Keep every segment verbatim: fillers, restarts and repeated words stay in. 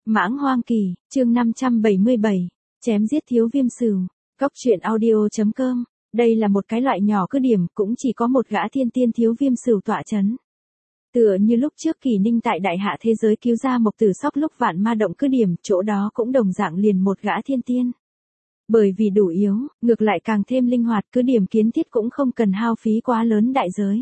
Mãng Hoang Kỳ, chương năm trăm bảy mươi bảy, chém giết thiếu viêm sửu. Cóc truyện audio chấm com. Đây là một cái loại nhỏ cứ điểm, cũng chỉ có một gã thiên tiên thiếu viêm sửu tọa chấn. Tựa như lúc trước Kỳ Ninh tại đại hạ thế giới cứu ra Mộc Tử Sóc lúc vạn ma động cứ điểm, chỗ đó cũng đồng dạng liền một gã thiên tiên. Bởi vì đủ yếu, ngược lại càng thêm linh hoạt, cứ điểm kiến thiết cũng không cần hao phí quá lớn đại giới.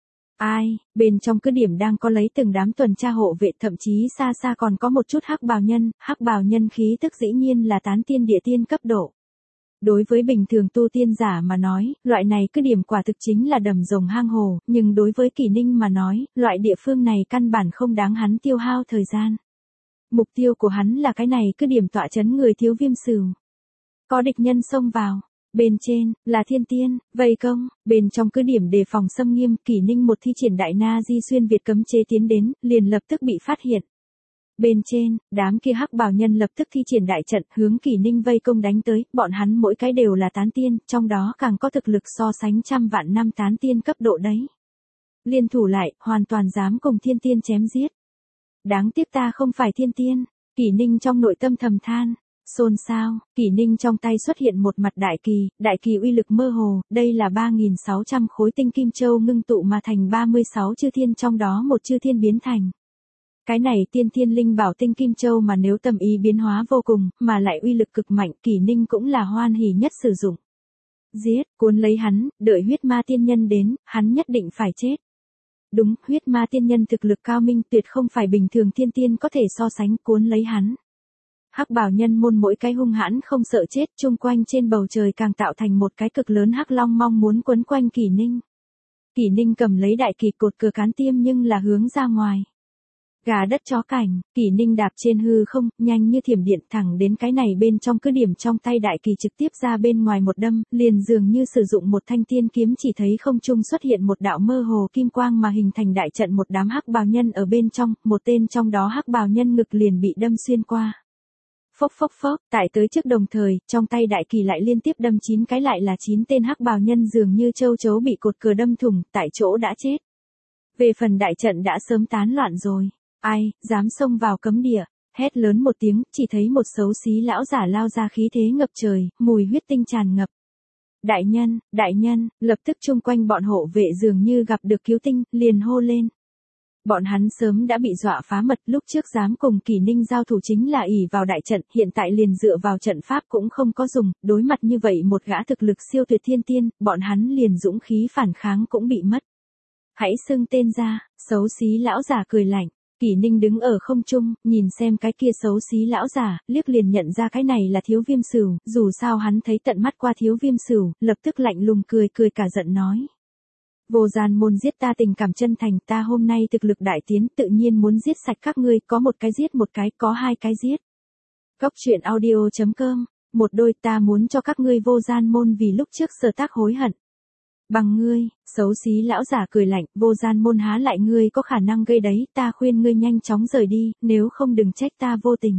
Ai, bên trong cứ điểm đang có lấy từng đám tuần tra hộ vệ, thậm chí xa xa còn có một chút hắc bào nhân, hắc bào nhân khí tức dĩ nhiên là tán tiên địa tiên cấp độ. Đối với bình thường tu tiên giả mà nói, loại này cứ điểm quả thực chính là đầm rồng hang hồ, nhưng đối với Kỳ Ninh mà nói, loại địa phương này căn bản không đáng hắn tiêu hao thời gian. Mục tiêu của hắn là cái này cứ điểm tọa chấn người thiếu viêm sửu. Có địch nhân xông vào. Bên trên, là thiên tiên, vây công, bên trong cứ điểm đề phòng xâm nghiêm, Kỳ Ninh một thi triển đại na di xuyên Việt cấm chế tiến đến, liền lập tức bị phát hiện. Bên trên, đám kia hắc bào nhân lập tức thi triển đại trận, hướng Kỳ Ninh vây công đánh tới, bọn hắn mỗi cái đều là tán tiên, trong đó càng có thực lực so sánh trăm vạn năm tán tiên cấp độ đấy. Liên thủ lại, hoàn toàn dám cùng thiên tiên chém giết. Đáng tiếc ta không phải thiên tiên, Kỳ Ninh trong nội tâm thầm than. Xôn xao, Kỳ Ninh trong tay xuất hiện một mặt đại kỳ, đại kỳ uy lực mơ hồ, đây là ba nghìn sáu trăm khối tinh kim châu ngưng tụ mà thành ba mươi sáu chư thiên, trong đó một chư thiên biến thành. Cái này tiên thiên linh bảo tinh kim châu mà nếu tâm ý biến hóa vô cùng, mà lại uy lực cực mạnh, Kỳ Ninh cũng là hoan hỉ nhất sử dụng. Giết, cuốn lấy hắn, đợi huyết ma tiên nhân đến, hắn nhất định phải chết. Đúng, huyết ma tiên nhân thực lực cao minh, tuyệt không phải bình thường thiên tiên có thể so sánh, cuốn lấy hắn. Hắc bào nhân môn mỗi cái hung hãn không sợ chết, chung quanh trên bầu trời càng tạo thành một cái cực lớn hắc long mong muốn quấn quanh Kỳ Ninh. Kỳ Ninh cầm lấy đại kỳ cột cờ cán tiêm nhưng là hướng ra ngoài. Gà đất chó cảnh, Kỳ Ninh đạp trên hư không, nhanh như thiểm điện thẳng đến cái này bên trong cứ điểm, trong tay đại kỳ trực tiếp ra bên ngoài một đâm, liền dường như sử dụng một thanh tiên kiếm, chỉ thấy không trung xuất hiện một đạo mơ hồ kim quang mà hình thành đại trận, một đám hắc bào nhân ở bên trong, một tên trong đó hắc bào nhân ngực liền bị đâm xuyên qua. Phốc phốc phốc, tại tới trước đồng thời, trong tay đại kỳ lại liên tiếp đâm chín cái, lại là chín tên hắc bào nhân dường như châu chấu bị cột cờ đâm thủng, tại chỗ đã chết. Về phần đại trận đã sớm tán loạn rồi. Ai, dám xông vào cấm địa, hét lớn một tiếng, chỉ thấy một xấu xí lão giả lao ra, khí thế ngập trời, mùi huyết tinh tràn ngập. Đại nhân, đại nhân, lập tức chung quanh bọn hộ vệ dường như gặp được cứu tinh, liền hô lên. Bọn hắn sớm đã bị dọa phá mật, lúc trước dám cùng Kỳ Ninh giao thủ chính là ỷ vào đại trận, hiện tại liền dựa vào trận pháp cũng không có dùng, đối mặt như vậy một gã thực lực siêu tuyệt thiên tiên, bọn hắn liền dũng khí phản kháng cũng bị mất. Hãy xưng tên ra, xấu xí lão giả cười lạnh. Kỳ Ninh đứng ở không trung, nhìn xem cái kia xấu xí lão giả, liếc liền nhận ra cái này là thiếu viêm sửu, dù sao hắn thấy tận mắt qua thiếu viêm sửu, lập tức lạnh lùng cười cười cả giận nói. Vô gian môn giết ta tình cảm chân thành, ta hôm nay thực lực đại tiến, tự nhiên muốn giết sạch các ngươi, có một cái giết một cái, có hai cái giết. Cóc truyện audio chấm com, một đôi, ta muốn cho các ngươi vô gian môn vì lúc trước sở tác hối hận. Bằng ngươi, xấu xí lão giả cười lạnh, vô gian môn há lại ngươi có khả năng gây đấy, ta khuyên ngươi nhanh chóng rời đi, nếu không đừng trách ta vô tình.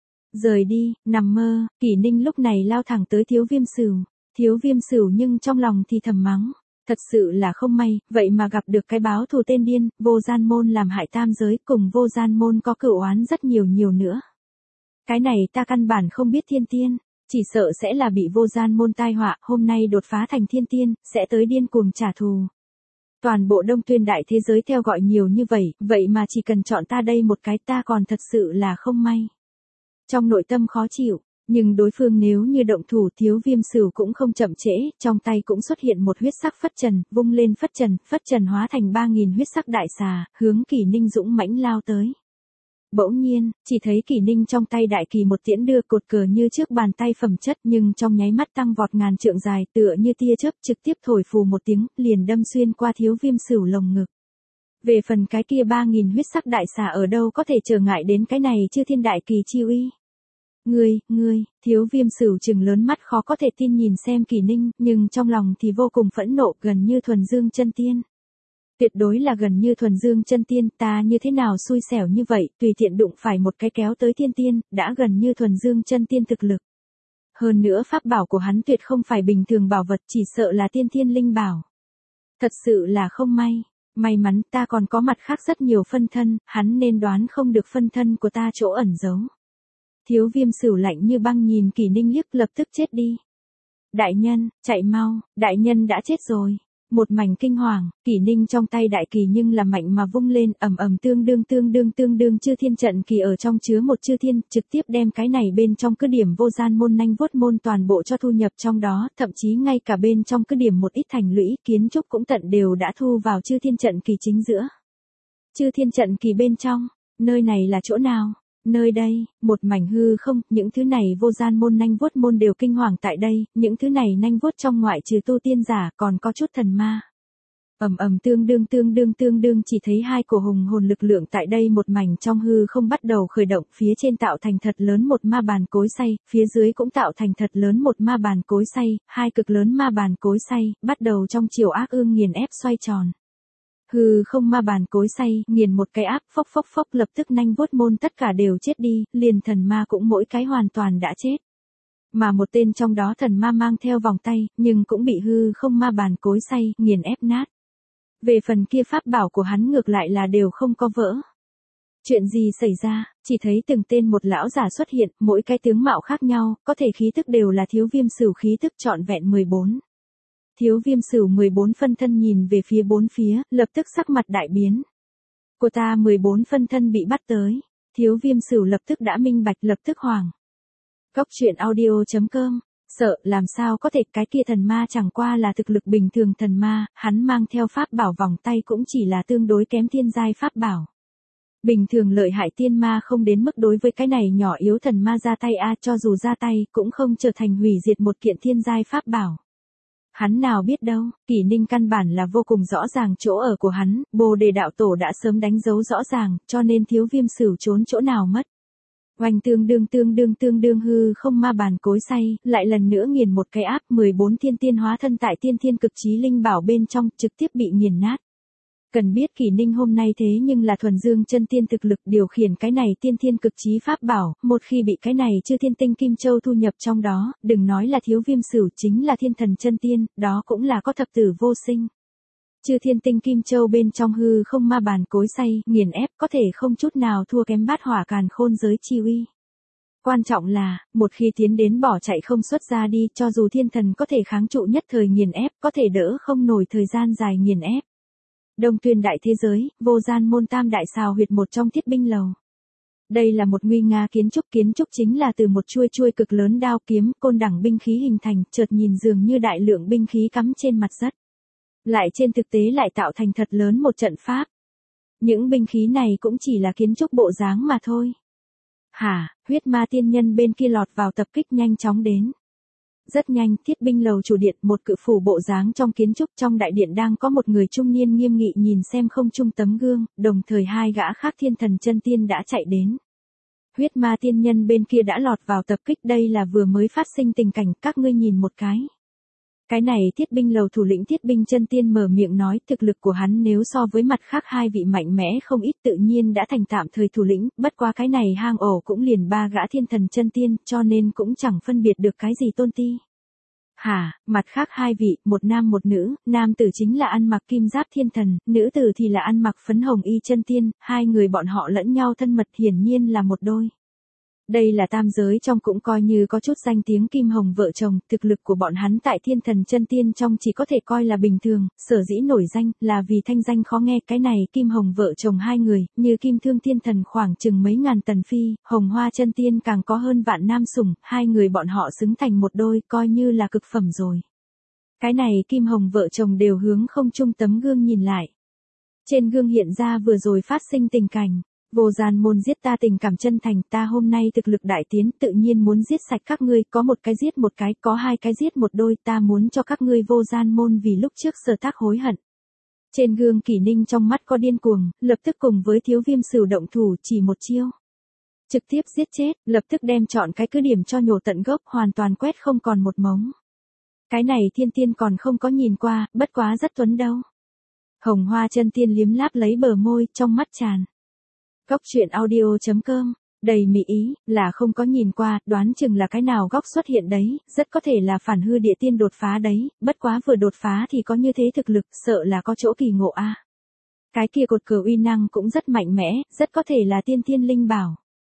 Rời đi, nằm mơ, Kỳ Ninh lúc này lao thẳng tới thiếu viêm sửu, thiếu viêm sửu nhưng trong lòng thì thầm mắng. Thật sự là không may, vậy mà gặp được cái báo thù tên điên, vô gian môn làm hại tam giới, cùng vô gian môn có cửu oán rất nhiều nhiều nữa. Cái này ta căn bản không biết thiên tiên, chỉ sợ sẽ là bị vô gian môn tai họa, hôm nay đột phá thành thiên tiên, sẽ tới điên cuồng trả thù. Toàn bộ Đông Tuyên đại thế giới theo gọi nhiều như vậy, vậy mà chỉ cần chọn ta đây một cái, ta còn thật sự là không may. Trong nội tâm khó chịu. Nhưng đối phương nếu như động thủ, thiếu viêm sửu cũng không chậm trễ, trong tay cũng xuất hiện một huyết sắc phất trần, vung lên phất trần, phất trần hóa thành ba nghìn huyết sắc đại xà, hướng Kỳ Ninh dũng mãnh lao tới. Bỗng nhiên, chỉ thấy Kỳ Ninh trong tay đại kỳ một tiễn đưa, cột cờ như trước bàn tay phẩm chất, nhưng trong nháy mắt tăng vọt ngàn trượng dài, tựa như tia chớp, trực tiếp thổi phù một tiếng, liền đâm xuyên qua thiếu viêm sửu lồng ngực. Về phần cái kia ba nghìn huyết sắc đại xà ở đâu có thể trở ngại đến cái này chư thiên đại kỳ chi uy. Ngươi, ngươi, thiếu viêm sửu trừng lớn mắt khó có thể tin nhìn xem Kỳ Ninh, nhưng trong lòng thì vô cùng phẫn nộ, gần như thuần dương chân tiên. Tuyệt đối là gần như thuần dương chân tiên, ta như thế nào xui xẻo như vậy, tùy tiện đụng phải một cái kéo tới thiên tiên, đã gần như thuần dương chân tiên thực lực. Hơn nữa pháp bảo của hắn tuyệt không phải bình thường bảo vật, chỉ sợ là tiên thiên linh bảo. Thật sự là không may, may mắn ta còn có mặt khác rất nhiều phân thân, hắn nên đoán không được phân thân của ta chỗ ẩn giấu. Thiếu Viêm Sửu lạnh như băng nhìn Kỷ Ninh liếc, lập tức chết đi. Đại nhân, chạy mau, đại nhân đã chết rồi. Một mảnh kinh hoàng, Kỷ Ninh trong tay đại kỳ nhưng là mạnh mà vung lên, ầm ầm tương đương tương đương tương đương chư thiên trận kỳ ở trong chứa một chư thiên, trực tiếp đem cái này bên trong cứ điểm vô gian môn nanh vuốt môn toàn bộ cho thu nhập trong đó, thậm chí ngay cả bên trong cứ điểm một ít thành lũy kiến trúc cũng tận đều đã thu vào chư thiên trận kỳ chính giữa. Chư thiên trận kỳ bên trong, nơi này là chỗ nào? Nơi đây, một mảnh hư không, những thứ này vô gian môn nanh vuốt môn đều kinh hoàng tại đây, những thứ này nanh vuốt trong ngoại trừ tu tiên giả còn có chút thần ma. Ầm ầm tương đương tương đương tương đương chỉ thấy hai cổ hùng hồn lực lượng tại đây một mảnh trong hư không bắt đầu khởi động, phía trên tạo thành thật lớn một ma bàn cối xay, phía dưới cũng tạo thành thật lớn một ma bàn cối xay, hai cực lớn ma bàn cối xay, bắt đầu trong chiều ác ương nghiền ép xoay tròn. Hừ không ma bàn cối xay, nghiền một cái áp phốc phốc phốc lập tức nanh vuốt môn tất cả đều chết đi, liền thần ma cũng mỗi cái hoàn toàn đã chết. Mà một tên trong đó thần ma mang theo vòng tay, nhưng cũng bị hư không ma bàn cối xay, nghiền ép nát. Về phần kia pháp bảo của hắn ngược lại là đều không có vỡ. Chuyện gì xảy ra, chỉ thấy từng tên một lão giả xuất hiện, mỗi cái tướng mạo khác nhau, có thể khí tức đều là Thiếu Viêm Sửu khí tức trọn vẹn mười bốn. Thiếu Viêm Sửu mười bốn phân thân nhìn về phía bốn phía, lập tức sắc mặt đại biến. Của ta mười bốn phân thân bị bắt tới. Thiếu Viêm Sửu lập tức đã minh bạch, lập tức hoàng. Góc truyện audio chấm com, sợ làm sao có thể, cái kia thần ma chẳng qua là thực lực bình thường thần ma, hắn mang theo pháp bảo vòng tay cũng chỉ là tương đối kém thiên giai pháp bảo. Bình thường lợi hại tiên ma không đến mức đối với cái này nhỏ yếu thần ma ra tay a, cho dù ra tay cũng không trở thành hủy diệt một kiện thiên giai pháp bảo. Hắn nào biết đâu, Kỷ Ninh căn bản là vô cùng rõ ràng chỗ ở của hắn, Bồ Đề đạo tổ đã sớm đánh dấu rõ ràng, cho nên Thiếu Viêm Sửu trốn chỗ nào mất. Oanh tương đương tương đương tương đương hư không ma bàn cối xay, lại lần nữa nghiền một cái áp, mười bốn thiên tiên hóa thân tại tiên thiên cực chí linh bảo bên trong, trực tiếp bị nghiền nát. Cần biết Kỷ Ninh hôm nay thế nhưng là thuần dương chân tiên thực lực điều khiển cái này tiên thiên cực chí pháp bảo, một khi bị cái này chư thiên tinh kim châu thu nhập trong đó, đừng nói là Thiếu Viêm Sửu chính là thiên thần chân tiên, đó cũng là có thập tử vô sinh. Chư thiên tinh kim châu bên trong hư không ma bàn cối xay, nghiền ép có thể không chút nào thua kém bát hỏa càn khôn giới chi uy. Quan trọng là, một khi tiến đến bỏ chạy không xuất ra đi, cho dù thiên thần có thể kháng trụ nhất thời nghiền ép, có thể đỡ không nổi thời gian dài nghiền ép. Đông Tuyên đại thế giới, vô gian môn tam đại xào huyệt một trong thiết binh lầu. Đây là một nguy nga kiến trúc, kiến trúc chính là từ một chuôi chuôi cực lớn đao kiếm, côn đẳng binh khí hình thành, chợt nhìn dường như đại lượng binh khí cắm trên mặt đất. Lại trên thực tế lại tạo thành thật lớn một trận pháp. Những binh khí này cũng chỉ là kiến trúc bộ dáng mà thôi. Hả, huyết ma tiên nhân bên kia lọt vào tập kích nhanh chóng đến. Rất nhanh, thiết binh lầu chủ điện, một cự phủ bộ dáng trong kiến trúc, trong đại điện đang có một người trung niên nghiêm nghị nhìn xem không trung tấm gương, đồng thời hai gã khác thiên thần chân tiên đã chạy đến. Huyết ma tiên nhân bên kia đã lọt vào tập kích, đây là vừa mới phát sinh tình cảnh, các ngươi nhìn một cái. Cái này thiết binh lầu thủ lĩnh thiết binh chân tiên mở miệng nói, thực lực của hắn nếu so với mặt khác hai vị mạnh mẽ không ít, tự nhiên đã thành tạm thời thủ lĩnh, bất quá cái này hang ổ cũng liền ba gã thiên thần chân tiên, cho nên cũng chẳng phân biệt được cái gì tôn ti. Hả, mặt khác hai vị, một nam một nữ, nam tử chính là ăn mặc kim giáp thiên thần, nữ tử thì là ăn mặc phấn hồng y chân tiên, hai người bọn họ lẫn nhau thân mật, hiển nhiên là một đôi. Đây là tam giới trong cũng coi như có chút danh tiếng kim hồng vợ chồng, thực lực của bọn hắn tại thiên thần chân tiên trong chỉ có thể coi là bình thường, sở dĩ nổi danh là vì thanh danh khó nghe, cái này kim hồng vợ chồng hai người, như kim thương thiên thần khoảng chừng mấy ngàn tần phi, hồng hoa chân tiên càng có hơn vạn nam sủng, hai người bọn họ xứng thành một đôi, coi như là cực phẩm rồi. Cái này kim hồng vợ chồng đều hướng không trung tấm gương nhìn lại. Trên gương hiện ra vừa rồi phát sinh tình cảnh. Vô gian môn giết ta tình cảm chân thành, ta hôm nay thực lực đại tiến, tự nhiên muốn giết sạch các ngươi, có một cái giết một cái, có hai cái giết một đôi, ta muốn cho các ngươi vô gian môn vì lúc trước sở tác hối hận. Trên gương Kỷ Ninh trong mắt có điên cuồng, lập tức cùng với Thiếu Viêm Sửu động thủ, chỉ một chiêu. Trực tiếp giết chết, lập tức đem chọn cái cứ điểm cho nhổ tận gốc, hoàn toàn quét không còn một mống. Cái này thiên tiên còn không có nhìn qua, bất quá rất tuấn đâu. Hồng hoa chân tiên liếm láp lấy bờ môi, trong mắt tràn. Góc truyện audio chấm com, đầy mỹ ý, là không có nhìn qua, đoán chừng là cái nào góc xuất hiện đấy, rất có thể là phản hư địa tiên đột phá đấy, bất quá vừa đột phá thì có như thế thực lực, sợ là có chỗ kỳ ngộ a. À. Cái kia cột cờ uy năng cũng rất mạnh mẽ, rất có thể là tiên thiên linh bảo.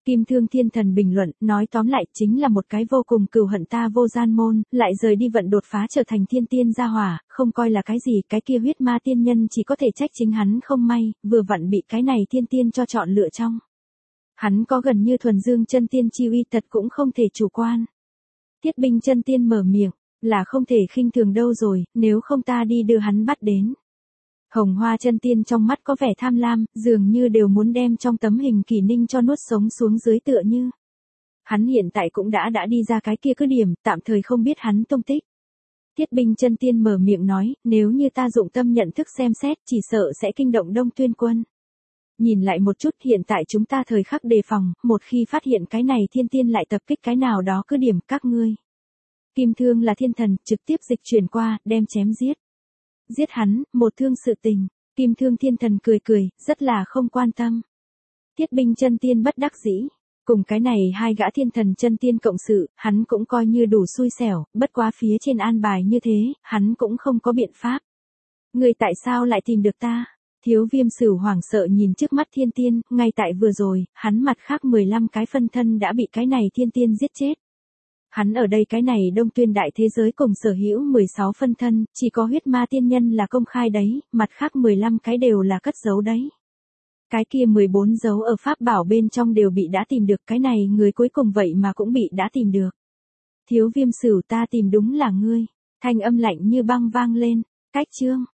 Kim Thương Thiên Thần bình luận, nói tóm lại chính là một cái vô cùng cừu hận ta vô gian môn, lại rời đi vận đột phá trở thành thiên tiên gia hỏa, không coi là cái gì, cái kia huyết ma tiên nhân chỉ có thể trách chính hắn không may, vừa vặn bị cái này thiên tiên cho chọn lựa trong. Hắn có gần như thuần dương chân tiên chi uy, thật cũng không thể chủ quan. Tiết Binh chân tiên mở miệng, là không thể khinh thường đâu rồi, nếu không ta đi đưa hắn bắt đến. Hồng Hoa chân tiên trong mắt có vẻ tham lam, dường như đều muốn đem trong tấm hình Kỷ Ninh cho nuốt sống xuống dưới tựa như. Hắn hiện tại cũng đã đã đi ra cái kia cứ điểm, tạm thời không biết hắn tung tích. Tiết Binh chân tiên mở miệng nói, nếu như ta dụng tâm nhận thức xem xét, chỉ sợ sẽ kinh động Đông Tuyên quân. Nhìn lại một chút, hiện tại chúng ta thời khắc đề phòng, một khi phát hiện cái này thiên tiên lại tập kích cái nào đó cứ điểm các ngươi. Kim Thương là thiên thần, trực tiếp dịch chuyển qua, đem chém giết. Giết hắn, một thương sự tình. Kim Thương thiên thần cười cười, rất là không quan tâm. Tiết Binh chân tiên bất đắc dĩ. Cùng cái này hai gã thiên thần chân tiên cộng sự, hắn cũng coi như đủ xui xẻo, bất quá phía trên an bài như thế, hắn cũng không có biện pháp. Người tại sao lại tìm được ta? Thiếu Viêm Sửu hoảng sợ nhìn trước mắt thiên tiên, ngay tại vừa rồi, hắn mặt khác mười lăm cái phân thân đã bị cái này thiên tiên giết chết. Hắn ở đây cái này Đông Tuyên đại thế giới cùng sở hữu mười sáu phân thân, chỉ có huyết ma tiên nhân là công khai đấy, mặt khác mười lăm cái đều là cất giấu đấy. Cái kia mười bốn dấu ở pháp bảo bên trong đều bị đã tìm được, cái này người cuối cùng vậy mà cũng bị đã tìm được. Thiếu Viêm Sửu, ta tìm đúng là ngươi. Thanh âm lạnh như băng vang lên, cách chương.